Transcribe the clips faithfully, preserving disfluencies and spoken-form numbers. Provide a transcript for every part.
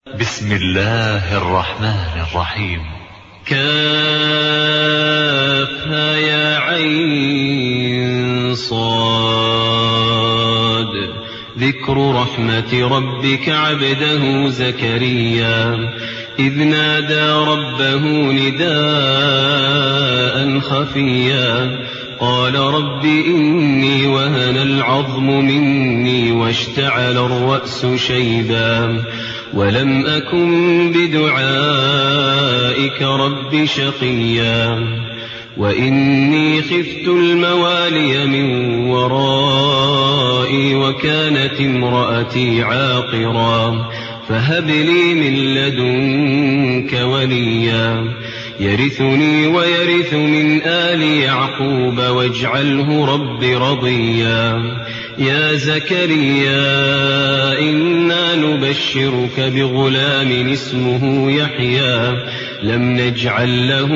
بسم الله الرحمن الرحيم. كافها يا عين صاد. ذكر رحمة ربك عبده زكريا إذ نادى ربه نداء خفيا قال رب إني وهن العظم مني واشتعل الرأس شيبا ولم أكن بدعائك رب شقيا وإني خفت الموالي من ورائي وكانت امرأتي عاقرا فهب لي من لدنك وليا يرثني ويرث من آل يعقوب واجعله رب رضيا. يا زكريا إنا نبشرك بغلام اسمه يحيى لم نجعل له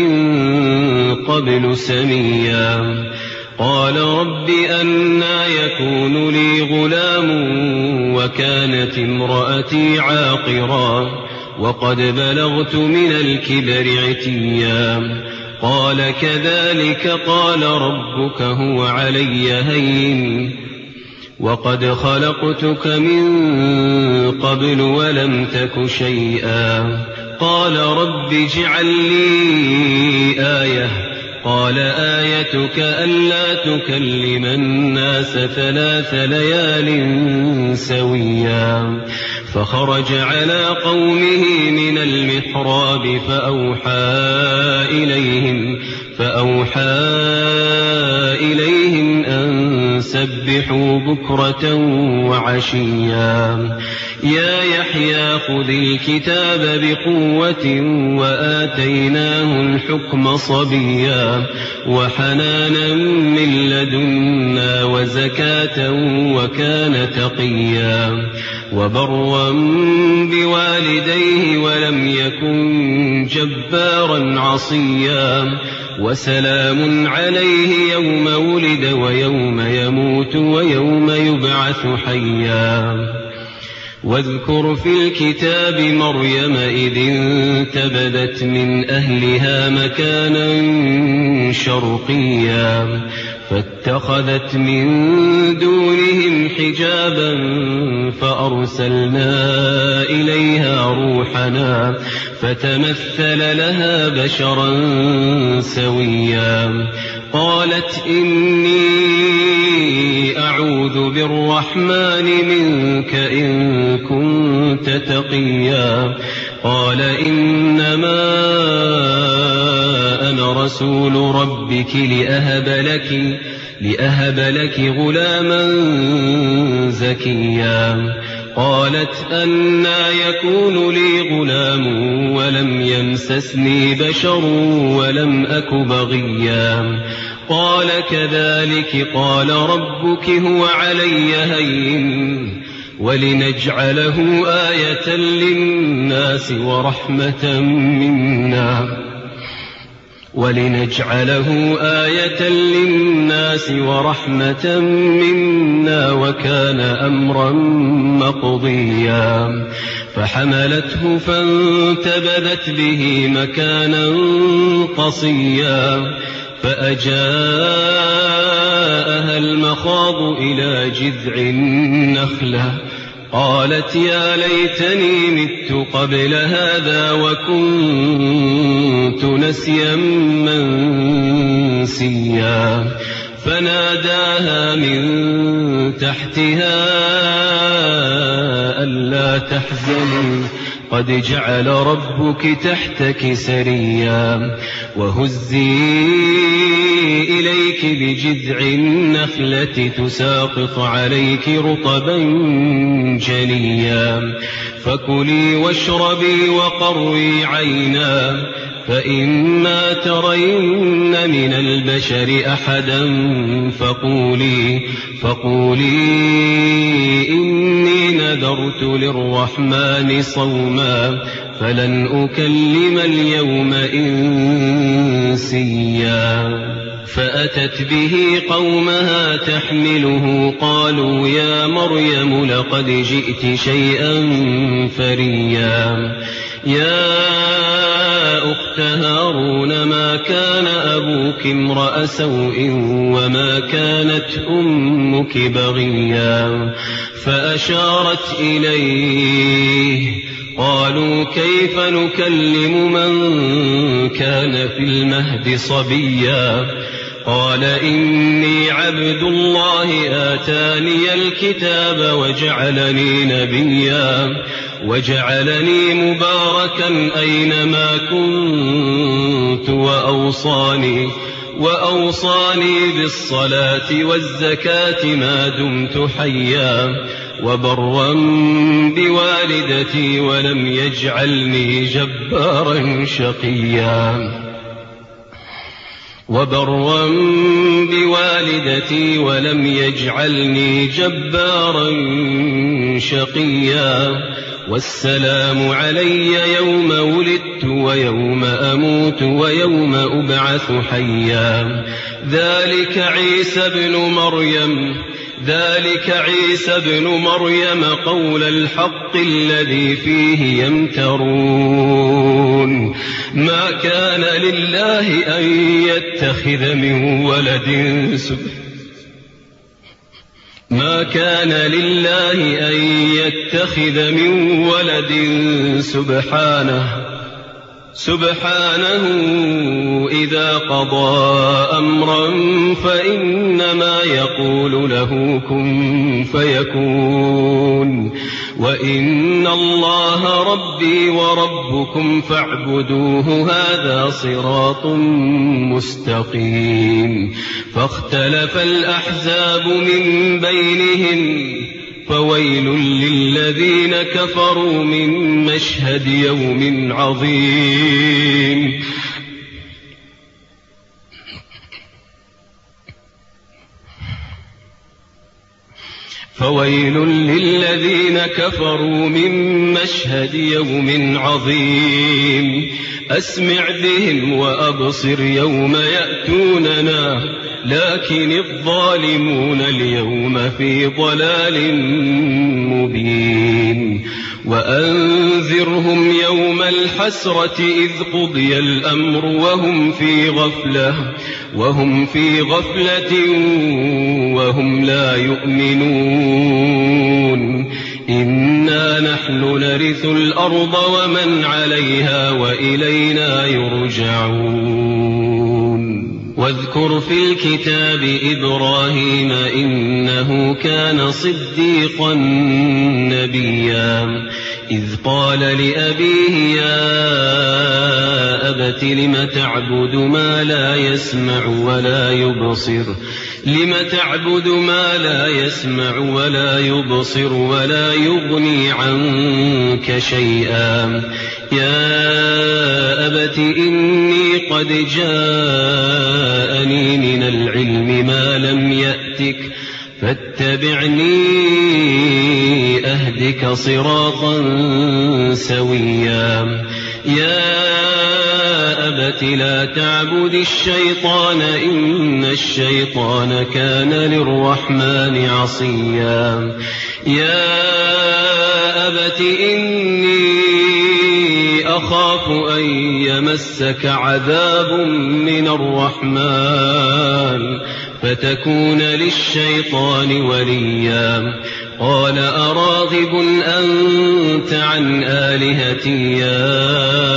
من قبل سميا. قال رب أنى يكون لي غلام وكانت امرأتي عاقرا وقد بلغت من الكبر عتيا. قال كذلك قال ربك هو علي هين وقد خلقتك من قبل ولم تك شيئا. قال رب اجعل لي آية قال آيتك ألا تكلم الناس ثلاث ليال سويا. فخرج على قومه من المحراب فأوحى إليهم فأوحى إليهم أن سبحوا بكرة وعشيا. يا يحيى خذ الكتاب بقوة وآتيناه الحكم صبيا وحنانا من لدنا وزكاة وكان تقيا وبرا بوالديه ولم يكن جبارا عصيا. وسلام عليه يوم ولد ويوم يموت ويوم يبعث حيا. واذكر في الكتاب مريم إذ انتبذت من أهلها مكانا شرقيا فاتخذت من دونهم حجابا فأرسلنا إليها روحنا فتمثل لها بشرا سويا. قالت إني أعوذ بالرحمن منك إن كنت تقيا. قال إنما أنا رسول ربك لأهب لك, لأهب لك غلاما زكيا. قالت أنى يكون لي غلام ولم يمسسني بشر ولم أك بغيا. قال كذلك قال ربك هو علي هين ولنجعله آية للناس ورحمة منا ولنجعله آية للناس ورحمة منا وكان أمرا مقضيا. فحملته فانتبذت به مكانا قصيا فأجاءها المخاض إلى جذع النخلة قالت يا ليتني مت قبل هذا وكنت نسيا منسيا. فناداها من تحتها ألا تحزني قد جعل ربك تحتك سريا وهزي إليك بجذع النخلة تساقط عليك رطبا جنيا. فكلي واشربي وقري عينا فإما ترين من البشر أحدا فقولي, فقولي إني نذرت للرحمن صوما فلن أكلم اليوم إنسيا. فأتت به قومها تحمله قالوا يا مريم لقد جئت شيئا فريا يا أخت هارون ما كان أبوك امرأ سوء وما كانت أمك بغيا فأشارت إليه قالوا كيف نكلم من كان في المهد صبيا قال إني عبد الله آتاني الكتاب وجعلني نبيا وجعلني مباركا أينما كنت وأوصاني وأوصاني بالصلاة والزكاة ما دمت حيا وبرا بوالدتي ولم يجعلني جبارا شقيا وبرا بوالدتي ولم يجعلني جبارا شقيا والسلام علي يوم ولدت ويوم أموت ويوم أبعث حيا ذلك عيسى ابن مريم ذلك عيسى ابن مريم قول الحق الذي فيه يمترون ما كان لله أن يتخذ من ولد سبحانه ما كان لله أن يتخذ من ولد سبحانه سبحانه إذا قضى أمرا فإنما يقول له كن فيكون وإن الله ربي وربكم فاعبدوه هذا صراط مستقيم فاختلف الأحزاب من بينهم فويل للذين كفروا من مشهد يوم عظيم فويل للذين كفروا من مشهد يوم عظيم أسمع بهم وأبصر يوم يأتوننا لكن الظالمون اليوم في ضلال مبين وأنذرهم يوم الحسرة إذ قضي الأمر وهم في غفلة وهم في غفلة وهم لا يؤمنون إنا نحن نرث الأرض ومن عليها وإلينا يرجعون واذكر في الكتاب إبراهيم إنه كان صديقا نبيا إذ قال لأبيه يا أبت لم تعبد ما لا يسمع ولا يبصر لم تعبد ما لا يسمع ولا يبصر ولا يغني عنك شيئا يا أبت إني قد جاءني من العلم ما لم يأتك فاتبعني أهدك صراطا سويا يا أبت لا تعبد الشيطان إن الشيطان كان للرحمن عصيا يا أبت إني أخاف أن يمسك عذاب من الرحمن فتكون للشيطان وليا قال أراغب أنت عن آلهتي يا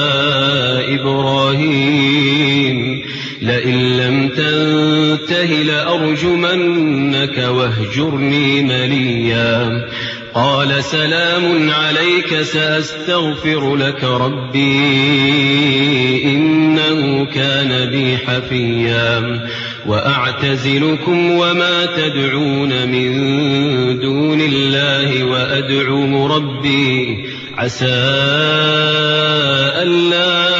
إبراهيم لئن لم تنته لأرجمنك واهجرني مليا قال سلام عليك سأستغفر لك ربي إنه كان بي حفيا وأعتزلكم وما تدعون من دون الله وأدعو ربي عسى ألا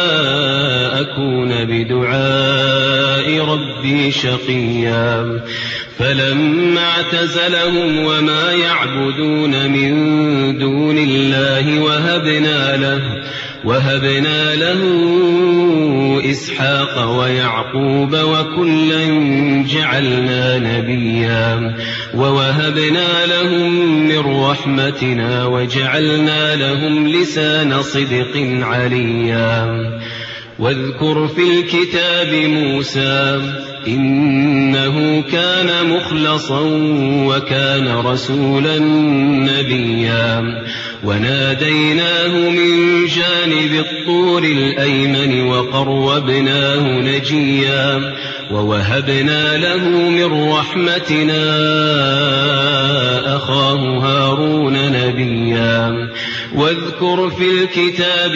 أكون بدعاء ربي شقيا فلما اعتزلهم وما يعبدون من دون الله وهبنا له وهبنا له إسحاق ويعقوب وكلا جعلنا نبيا ووهبنا لهم من رحمتنا وجعلنا لهم لسان صدق عليا واذكر في الكتاب موسى إنه كان مخلصا وكان رسولا نبيا وناديناه من جانب الطور الأيمن وقربناه نجيا ووهبنا له من رحمتنا أخاه هارون نبيا واذكر في الكتاب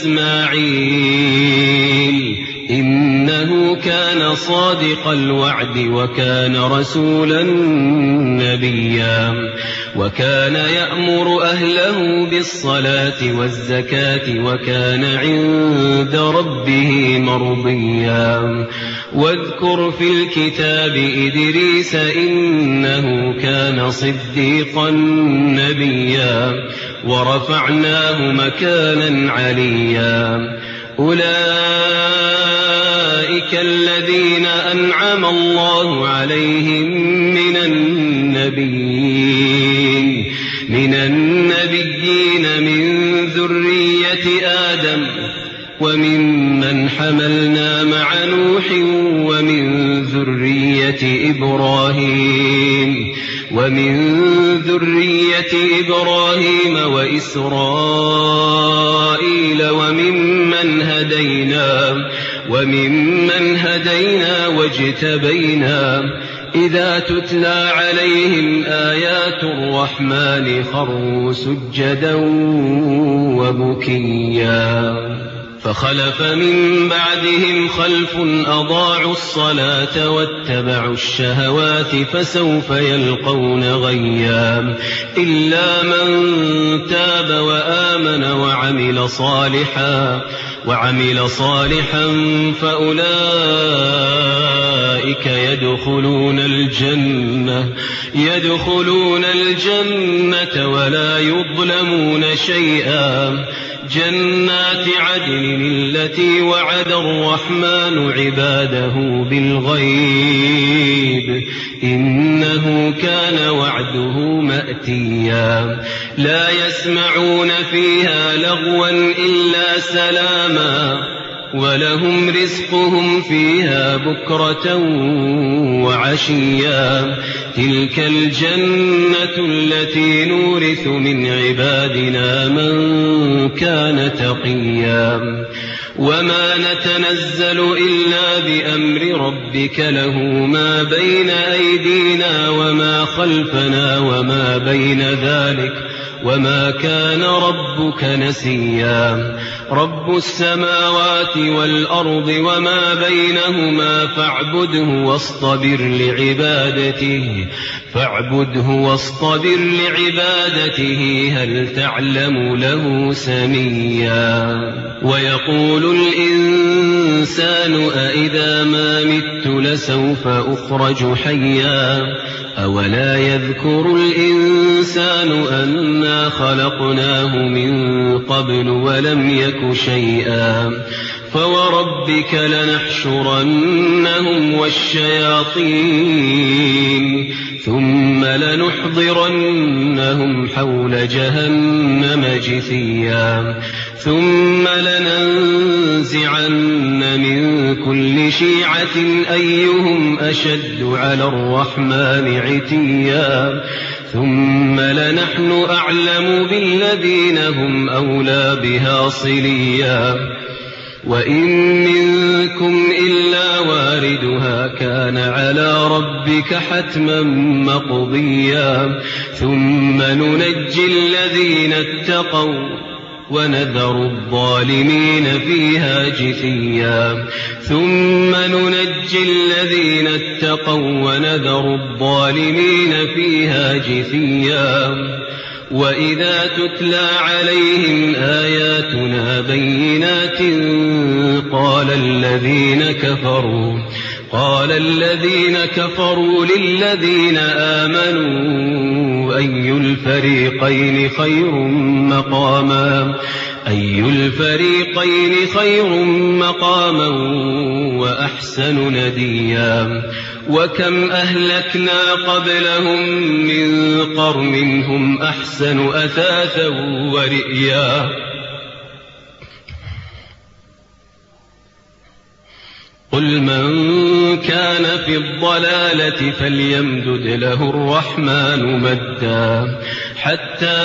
إسماعيل إنه كان صادق الوعد وكان رسولا نبيا وكان يأمر أهله بالصلاة والزكاة وكان عند ربه مرضيا واذكر في الكتاب إدريس إنه كان صديقا نبيا ورفعناه مكانا عليا أولئك الذين أنعم الله عليهم من النبيين من النبيين من ذرية آدم وممن حملنا مع نوح ومن ذرية إبراهيم ومن ذرية إبراهيم وإسرائيل وممن هدينا وممن هدينا واجتبينا إذا تتلى عليهم آيات الرحمن خروا سجدا وبكيا فخلف من بعدهم خلف أضاعوا الصلاة واتبعوا الشهوات فسوف يلقون غيا إلا من تاب وآمن وعمل صالحا وعمل صالحا فأولئك يدخلون الجنة يدخلون الجنة ولا يظلمون شيئا جنات عدن التي وعد الرحمن عباده بالغيب إنه كان وعده مأتيا لا يسمعون فيها لغوا إلا سلاما ولهم رزقهم فيها بكرة وعشيا تلك الجنة التي نورث من عبادنا من كان تقيا وما نتنزل إلا بأمر ربك له ما بين أيدينا وما خلفنا وما بين ذلك وما كان ربك نسيا رب السماوات والأرض وما بينهما فاعبده واصطبر لعبادته فاعبده واصطبر لعبادته هل تعلم له سميا ويقول الإنسان أإذا ما مت لسوف أخرج حيا أولا يذكر الإنسان أنا خلقناه من قبل ولم يك شيئا فوربك لنحشرنهم والشياطين ثم لنحضرنهم حول جهنم جثيا ثم لننزعن من كل شيعة أيهم أشد على الرحمن عتيا ثم لنحن أعلم بالذين هم أولى بها صليا وإن منكم إلا واردها كان على ربك حتما مقضيا ثم ننجي الذين اتقوا ونذر الظالمين فيها جثيا ثم ننجي الذين اتقوا ونذر الظالمين فيها جثيا وإذا تتلى عليهم آياتنا بينات قال الذين كفروا قال الذين كفروا للذين آمنوا أي الفريقين خير مقاما أي الفريقين خير مقاما وأحسن نديا وكم أهلكنا قبلهم من قرن هم أحسن أثاثا ورئيا قل من كان في الضلالة فليمدد له الرحمن مدا حتى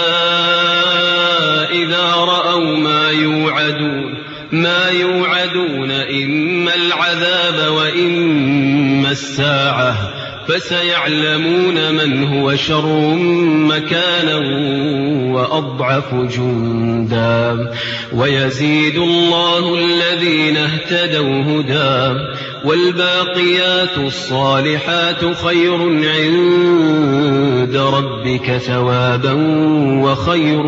إذا رأوا ما يوعدون ما يوعدون إما العذاب وإما الساعة فسيعلمون من هو شر مكانا وأضعف جندا ويزيد الله الذين اهتدوا هدى والباقيات الصالحات خير عند ربك ثوابا وخير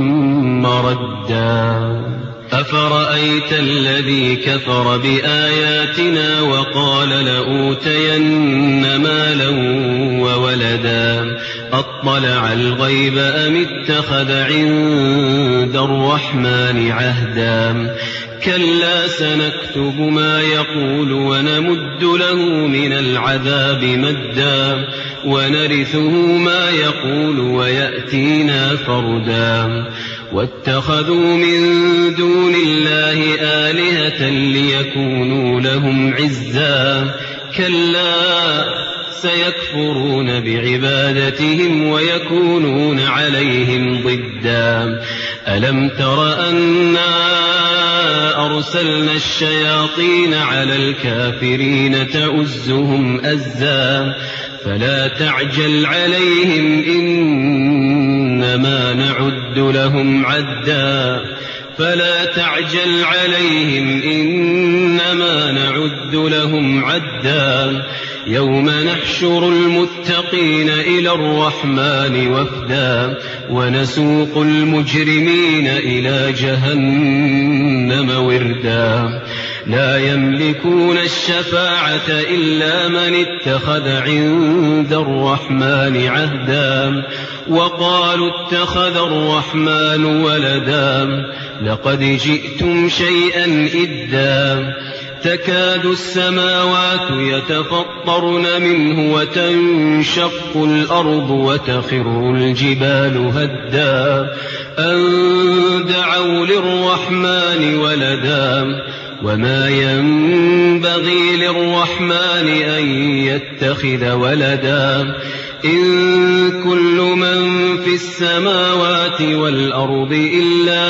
مردا أفرأيت الذي كفر بآياتنا وقال لأوتين مالا وولدا أطلع الغيب أم اتخذ عند الرحمن عهدا كلا سنكتب ما يقول ونمد له من العذاب مدا ونرثه ما يقول ويأتينا فردا واتخذوا من دون الله آلهة ليكونوا لهم عزا كلا سيكفرون بعبادتهم ويكونون عليهم ضدا ألم تر أنا أرسلنا الشياطين على الكافرين تؤزهم أزا فلا تعجل عليهم إنما نعد لهم عدا فلا تعجل عليهم إنما نعد لهم عدا يوم نحشر المتقين إلى الرحمن وفدا ونسوق المجرمين إلى جهنم وردا لا يملكون الشفاعة إلا من اتخذ عند الرحمن عهدا وقالوا اتخذ الرحمن ولدا لقد جئتم شيئا إدا تكاد السماوات يتفطرن منه وتنشق الأرض وتخر الجبال هدا أن دعوا للرحمن ولدا وما ينبغي للرحمن أن يتخذ ولدا إن كل من في السماوات والأرض إلا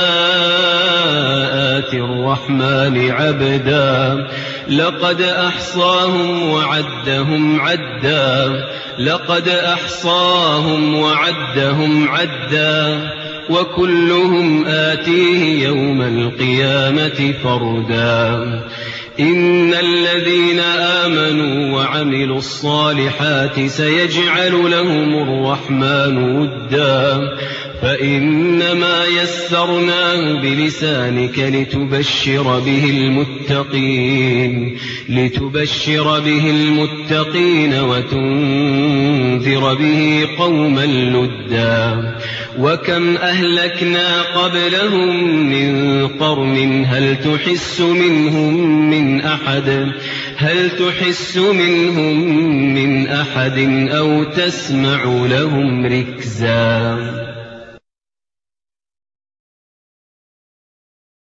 آتي الرحمن عبدا لقد أحصاهم وعدهم عدا لقد أحصاهم وعدهم عدا وكلهم آتيه يوم القيامة فردا إن الذين آمنوا وعملوا الصالحات سيجعل لهم الرحمن ودا فإنما يسرناه بلسانك لتبشر به المتقين لتبشر به المتقين وتنذر به قوما لدا وكم أهلكنا قبلهم من قرن هل تحس منهم من أحد هل تحس منهم من أحد أو تسمع لهم ركزا